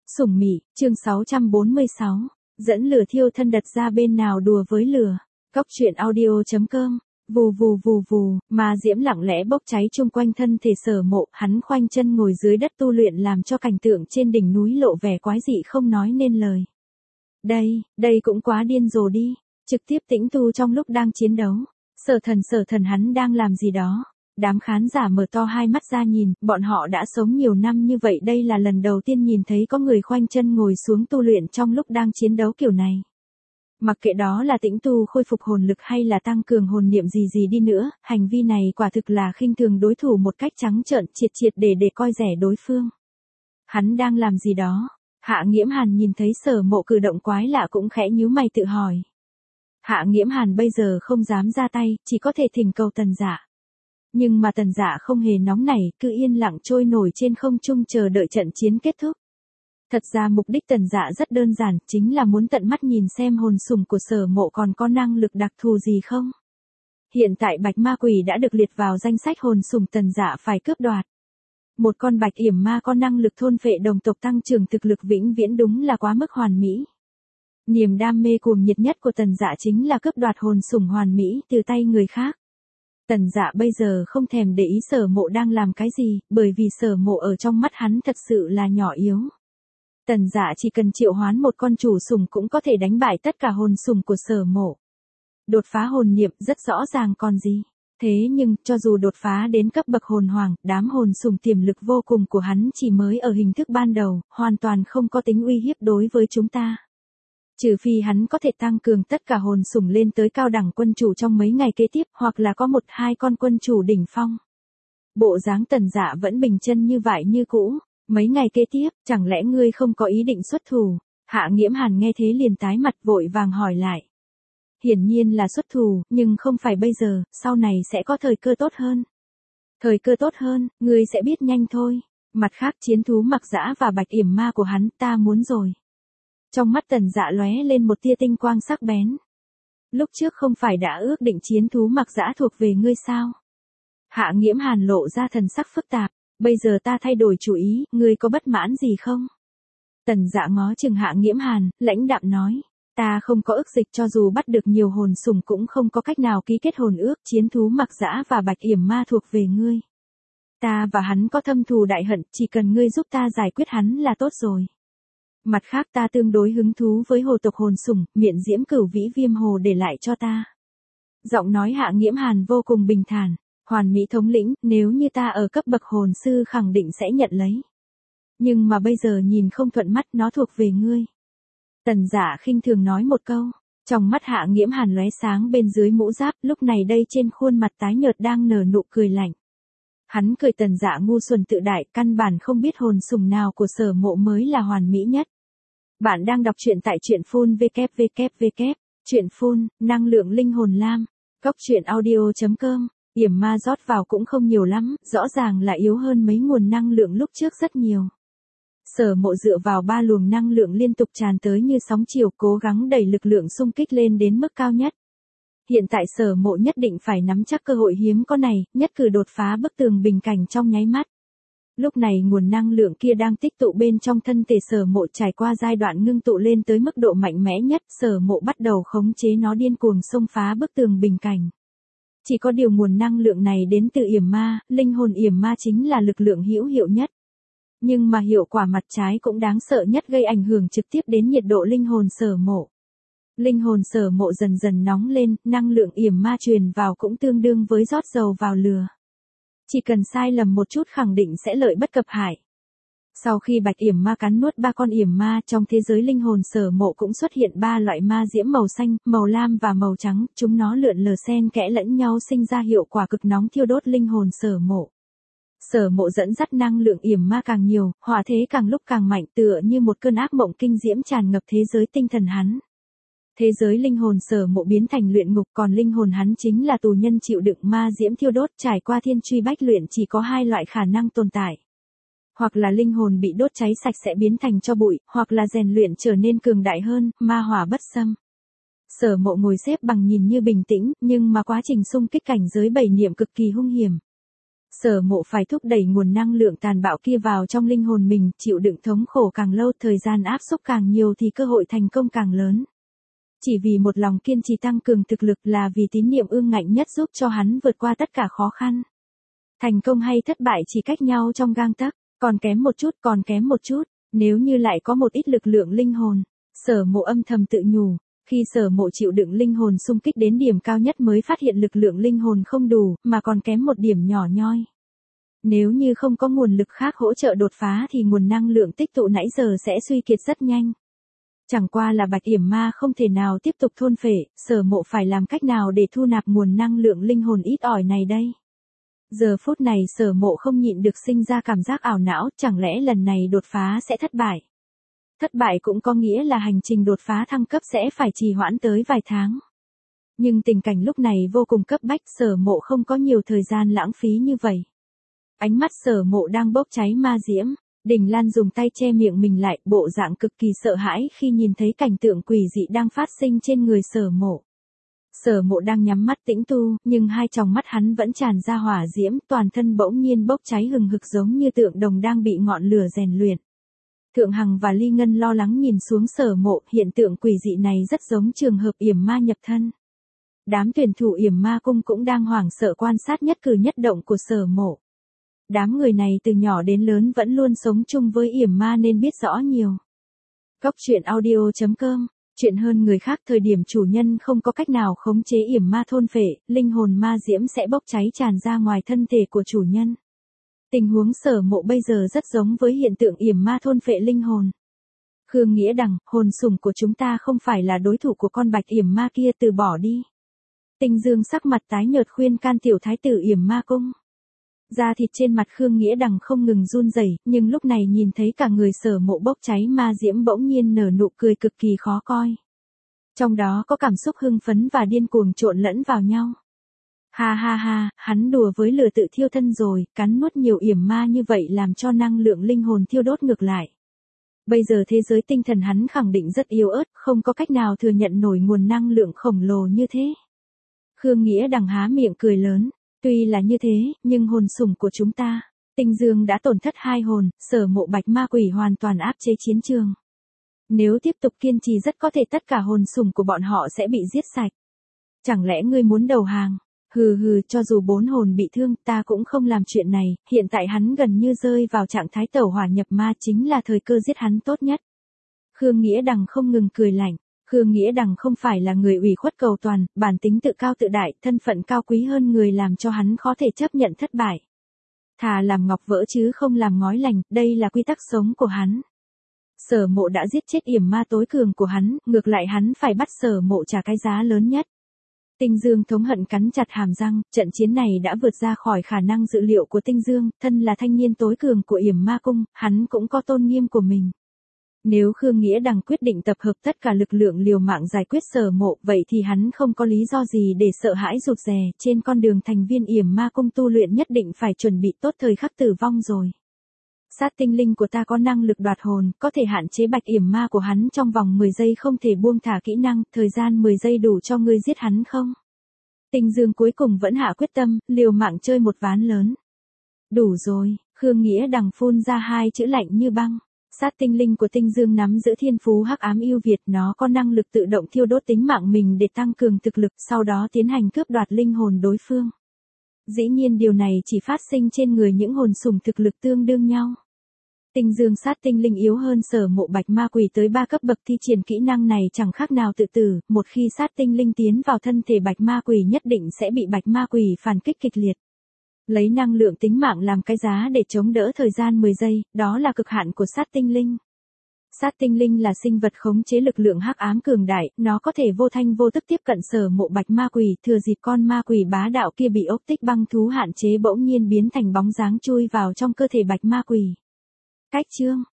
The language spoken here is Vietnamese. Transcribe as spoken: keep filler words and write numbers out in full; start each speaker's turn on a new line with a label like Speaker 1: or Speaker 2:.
Speaker 1: Sủng Mị, chương sáu trăm bốn mươi sáu, dẫn lửa thiêu thân đặt ra bên nào đùa với lửa. Cóc truyện audio chấm com. Vù vù vù vù, ma diễm lặng lẽ bốc cháy chung quanh thân thể Sở Mộ, hắn khoanh chân ngồi dưới đất tu luyện làm cho cảnh tượng trên đỉnh núi lộ vẻ quái dị không nói nên lời. Đây, đây cũng quá điên rồ đi, trực tiếp tĩnh tu trong lúc đang chiến đấu. Sở Thần Sở Thần hắn đang làm gì đó? Đám khán giả mở to hai mắt ra nhìn, bọn họ đã sống nhiều năm như vậy, đây là lần đầu tiên nhìn thấy có người khoanh chân ngồi xuống tu luyện trong lúc đang chiến đấu kiểu này. Mặc kệ đó là tĩnh tu khôi phục hồn lực hay là tăng cường hồn niệm gì gì đi nữa, hành vi này quả thực là khinh thường đối thủ một cách trắng trợn, triệt triệt để để coi rẻ đối phương. Hắn đang làm gì đó? Hạ Nghiễm Hàn nhìn thấy Sở Mộ cử động quái lạ cũng khẽ nhíu mày tự hỏi. Hạ Nghiễm Hàn bây giờ không dám ra tay, chỉ có thể thỉnh cầu Tần Dạ. Nhưng mà Tần Dạ không hề nóng nảy, cứ yên lặng trôi nổi trên không trung chờ đợi trận chiến kết thúc. Thật ra mục đích Tần Dạ rất đơn giản, chính là muốn tận mắt nhìn xem hồn sủng của Sở Mộ còn có năng lực đặc thù gì không. Hiện tại Bạch Ma Quỷ đã được liệt vào danh sách hồn sủng Tần Dạ phải cướp đoạt. Một con Bạch Yểm Ma có năng lực thôn phệ đồng tộc tăng trưởng thực lực vĩnh viễn đúng là quá mức hoàn mỹ. Niềm đam mê cuồng nhiệt nhất của Tần Dạ chính là cướp đoạt hồn sủng hoàn mỹ từ tay người khác. Tần Dạ bây giờ không thèm để ý Sở Mộ đang làm cái gì, bởi vì Sở Mộ ở trong mắt hắn thật sự là nhỏ yếu. Tần Dạ chỉ cần triệu hoán một con chủ sủng cũng có thể đánh bại tất cả hồn sủng của Sở Mộ. Đột phá hồn niệm rất rõ ràng còn gì. Thế nhưng, cho dù đột phá đến cấp bậc hồn hoàng, đám hồn sủng tiềm lực vô cùng của hắn chỉ mới ở hình thức ban đầu, hoàn toàn không có tính uy hiếp đối với chúng ta. Trừ phi hắn có thể tăng cường tất cả hồn sủng lên tới cao đẳng quân chủ trong mấy ngày kế tiếp, hoặc là có một hai con quân chủ đỉnh phong. Bộ dáng Tần Dạ vẫn bình chân như vậy như cũ. Mấy ngày kế tiếp, chẳng lẽ ngươi không có ý định xuất thủ? Hạ Nghiễm Hàn nghe thế liền tái mặt vội vàng hỏi lại. Hiển nhiên là xuất thủ, nhưng không phải bây giờ, sau này sẽ có thời cơ tốt hơn. Thời cơ tốt hơn, ngươi sẽ biết nhanh thôi. Mặt khác chiến thú Mặc Dã và Bạch Yểm Ma của hắn ta muốn rồi. Trong mắt Tần Dạ lóe lên một tia tinh quang sắc bén. Lúc trước không phải đã ước định chiến thú Mặc Dã thuộc về ngươi sao? Hạ Nghiễm Hàn lộ ra thần sắc phức tạp. Bây giờ ta thay đổi chủ ý, ngươi có bất mãn gì không? Tần Dạ ngó chừng Hạ Nghiễm Hàn, lãnh đạm nói. Ta không có ước dịch, cho dù bắt được nhiều hồn sủng cũng không có cách nào ký kết hồn ước, chiến thú Mặc Dã và Bạch Yểm Ma thuộc về ngươi. Ta và hắn có thâm thù đại hận, chỉ cần ngươi giúp ta giải quyết hắn là tốt rồi. Mặt khác ta tương đối hứng thú với hồ tộc hồn sủng, miện diễm cửu vĩ viêm hồ để lại cho ta. Giọng nói Hạ Nghiễm Hàn vô cùng bình thản. Hoàn mỹ thống lĩnh, nếu như ta ở cấp bậc hồn sư khẳng định sẽ nhận lấy. Nhưng mà bây giờ nhìn không thuận mắt, nó thuộc về ngươi. Tần Dạ khinh thường nói một câu. Trong mắt Hạ Nghiễm Hàn lóe sáng bên dưới mũ giáp, lúc này đây trên khuôn mặt tái nhợt đang nở nụ cười lạnh. Hắn cười Tần Dạ ngu xuẩn tự đại, căn bản không biết hồn sủng nào của Sở Mộ mới là hoàn mỹ nhất. Bạn đang đọc truyện tại truyện phun vê vê vê, truyện phun, năng lượng linh hồn lam, cóc truyện audio chấm com. Yểm ma rót vào cũng không nhiều lắm, rõ ràng là yếu hơn mấy nguồn năng lượng lúc trước rất nhiều. Sở Mộ dựa vào ba luồng năng lượng liên tục tràn tới như sóng chiều, cố gắng đẩy lực lượng xung kích lên đến mức cao nhất. Hiện tại Sở Mộ nhất định phải nắm chắc cơ hội hiếm có này, nhất cử đột phá bức tường bình cảnh trong nháy mắt. Lúc này nguồn năng lượng kia đang tích tụ bên trong thân thể Sở Mộ trải qua giai đoạn ngưng tụ lên tới mức độ mạnh mẽ nhất, Sở Mộ bắt đầu khống chế nó điên cuồng xông phá bức tường bình cảnh. Chỉ có điều nguồn năng lượng này đến từ yểm ma, linh hồn yểm ma chính là lực lượng hữu hiệu nhất. Nhưng mà hiệu quả mặt trái cũng đáng sợ nhất, gây ảnh hưởng trực tiếp đến nhiệt độ linh hồn Sở Mộ. Linh hồn Sở Mộ dần dần nóng lên, năng lượng yểm ma truyền vào cũng tương đương với rót dầu vào lửa. Chỉ cần sai lầm một chút khẳng định sẽ lợi bất cập hại. Sau khi Bạch Yểm Ma cắn nuốt ba con yểm ma, trong thế giới linh hồn Sở Mộ cũng xuất hiện ba loại ma diễm màu xanh, màu lam và màu trắng, chúng nó lượn lờ xen kẽ lẫn nhau sinh ra hiệu quả cực nóng thiêu đốt linh hồn Sở Mộ. Sở Mộ dẫn dắt năng lượng yểm ma càng nhiều, hỏa thế càng lúc càng mạnh, tựa như một cơn ác mộng kinh diễm tràn ngập thế giới tinh thần hắn. Thế giới linh hồn Sở Mộ biến thành luyện ngục, còn linh hồn hắn chính là tù nhân chịu đựng ma diễm thiêu đốt, trải qua thiên truy bách luyện chỉ có hai loại khả năng tồn tại. Hoặc là linh hồn bị đốt cháy sạch sẽ biến thành tro bụi, hoặc là rèn luyện trở nên cường đại hơn, ma hỏa bất xâm. Sở Mộ ngồi xếp bằng nhìn như bình tĩnh, nhưng mà quá trình xung kích cảnh giới bảy niệm cực kỳ hung hiểm. Sở Mộ phải thúc đẩy nguồn năng lượng tàn bạo kia vào trong linh hồn mình, chịu đựng thống khổ càng lâu, thời gian áp xúc càng nhiều thì cơ hội thành công càng lớn. Chỉ vì một lòng kiên trì tăng cường thực lực, là vì tín niệm ương ngạnh nhất giúp cho hắn vượt qua tất cả khó khăn. Thành công hay thất bại chỉ cách nhau trong gang tấc, còn kém một chút, còn kém một chút, nếu như lại có một ít lực lượng linh hồn. Sở Mộ âm thầm tự nhủ, khi Sở Mộ chịu đựng linh hồn xung kích đến điểm cao nhất mới phát hiện lực lượng linh hồn không đủ, mà còn kém một điểm nhỏ nhoi. Nếu như không có nguồn lực khác hỗ trợ đột phá thì nguồn năng lượng tích tụ nãy giờ sẽ suy kiệt rất nhanh. Chẳng qua là Bạch Yểm Ma không thể nào tiếp tục thôn phệ, Sở Mộ phải làm cách nào để thu nạp nguồn năng lượng linh hồn ít ỏi này đây? Giờ phút này Sở Mộ không nhịn được sinh ra cảm giác ảo não, chẳng lẽ lần này đột phá sẽ thất bại? Thất bại cũng có nghĩa là hành trình đột phá thăng cấp sẽ phải trì hoãn tới vài tháng. Nhưng tình cảnh lúc này vô cùng cấp bách, Sở Mộ không có nhiều thời gian lãng phí như vậy. Ánh mắt Sở Mộ đang bốc cháy ma diễm, Đình Lan dùng tay che miệng mình lại, bộ dạng cực kỳ sợ hãi khi nhìn thấy cảnh tượng quỷ dị đang phát sinh trên người Sở Mộ. Sở Mộ đang nhắm mắt tĩnh tu, nhưng hai tròng mắt hắn vẫn tràn ra hỏa diễm, toàn thân bỗng nhiên bốc cháy hừng hực giống như tượng đồng đang bị ngọn lửa rèn luyện. Thượng Hằng và Ly Ngân lo lắng nhìn xuống Sở Mộ, hiện tượng quỷ dị này rất giống trường hợp yểm ma nhập thân. Đám tuyển thủ yểm ma cung cũng đang hoảng sợ quan sát nhất cử nhất động của Sở Mộ. Đám người này từ nhỏ đến lớn vẫn luôn sống chung với yểm ma nên biết rõ nhiều. Cốc truyện audio chấm com, chuyện hơn người khác. Thời điểm chủ nhân không có cách nào khống chế yểm ma thôn phệ, linh hồn ma diễm sẽ bốc cháy tràn ra ngoài thân thể của chủ nhân. Tình huống Sở Mộ bây giờ rất giống với hiện tượng yểm ma thôn phệ linh hồn. Khương Nghĩa Đằng, hồn sủng của chúng ta không phải là đối thủ của con bạch yểm ma kia, từ bỏ đi. Tinh Dương sắc mặt tái nhợt khuyên can tiểu thái tử yểm ma cung. Da thịt trên mặt Khương Nghĩa Đằng không ngừng run rẩy, nhưng lúc này nhìn thấy cả người Sở Mộ bốc cháy ma diễm bỗng nhiên nở nụ cười cực kỳ khó coi. Trong đó có cảm xúc hưng phấn và điên cuồng trộn lẫn vào nhau. Ha ha ha, hắn đùa với lửa tự thiêu thân rồi, cắn nuốt nhiều yểm ma như vậy làm cho năng lượng linh hồn thiêu đốt ngược lại. Bây giờ thế giới tinh thần hắn khẳng định rất yếu ớt, không có cách nào thừa nhận nổi nguồn năng lượng khổng lồ như thế. Khương Nghĩa Đằng há miệng cười lớn, tuy là như thế, nhưng hồn sủng của chúng ta, Tinh Dương đã tổn thất hai hồn, Sở Mộ bạch ma quỷ hoàn toàn áp chế chiến trường. Nếu tiếp tục kiên trì rất có thể tất cả hồn sủng của bọn họ sẽ bị giết sạch. Chẳng lẽ ngươi muốn đầu hàng? Hừ hừ, cho dù bốn hồn bị thương ta cũng không làm chuyện này, hiện tại hắn gần như rơi vào trạng thái tẩu hỏa nhập ma, chính là thời cơ giết hắn tốt nhất. Khương Nghĩa Đằng không ngừng cười lạnh. Khương Nghĩa Đằng không phải là người ủy khuất cầu toàn, bản tính tự cao tự đại, thân phận cao quý hơn người làm cho hắn khó thể chấp nhận thất bại. Thà làm ngọc vỡ chứ không làm ngói lành, đây là quy tắc sống của hắn. Sở Mộ đã giết chết yểm ma tối cường của hắn, ngược lại hắn phải bắt Sở Mộ trả cái giá lớn nhất. Tinh Dương thống hận cắn chặt hàm răng, trận chiến này đã vượt ra khỏi khả năng dự liệu của Tinh Dương, thân là thanh niên tối cường của yểm ma cung, hắn cũng có tôn nghiêm của mình. Nếu Khương Nghĩa Đằng quyết định tập hợp tất cả lực lượng liều mạng giải quyết Sở Mộ, vậy thì hắn không có lý do gì để sợ hãi rụt rè, trên con đường thành viên yểm ma cung tu luyện nhất định phải chuẩn bị tốt thời khắc tử vong rồi. Sát tinh linh của ta có năng lực đoạt hồn, có thể hạn chế bạch yểm ma của hắn trong vòng mười giây, không thể buông thả kỹ năng, thời gian mười giây đủ cho ngươi giết hắn không? Tinh Dương cuối cùng vẫn hạ quyết tâm, liều mạng chơi một ván lớn. Đủ rồi, Khương Nghĩa Đằng phun ra hai chữ lạnh như băng. Sát tinh linh của Tinh Dương nắm giữ thiên phú hắc ám ưu việt, nó có năng lực tự động thiêu đốt tính mạng mình để tăng cường thực lực, sau đó tiến hành cướp đoạt linh hồn đối phương. Dĩ nhiên điều này chỉ phát sinh trên người những hồn sủng thực lực tương đương nhau. Tinh Dương sát tinh linh yếu hơn Sở Mộ bạch ma quỷ tới ba cấp bậc, thi triển kỹ năng này chẳng khác nào tự tử, một khi sát tinh linh tiến vào thân thể bạch ma quỷ nhất định sẽ bị bạch ma quỷ phản kích kịch liệt. Lấy năng lượng tính mạng làm cái giá để chống đỡ thời gian mười giây, đó là cực hạn của sát tinh linh. Sát tinh linh là sinh vật khống chế lực lượng hắc ám cường đại, nó có thể vô thanh vô tức tiếp cận Sở Mộ bạch ma quỷ, thừa dịp con ma quỷ bá đạo kia bị ốc tích băng thú hạn chế bỗng nhiên biến thành bóng dáng chui vào trong cơ thể bạch ma quỷ. Cách chương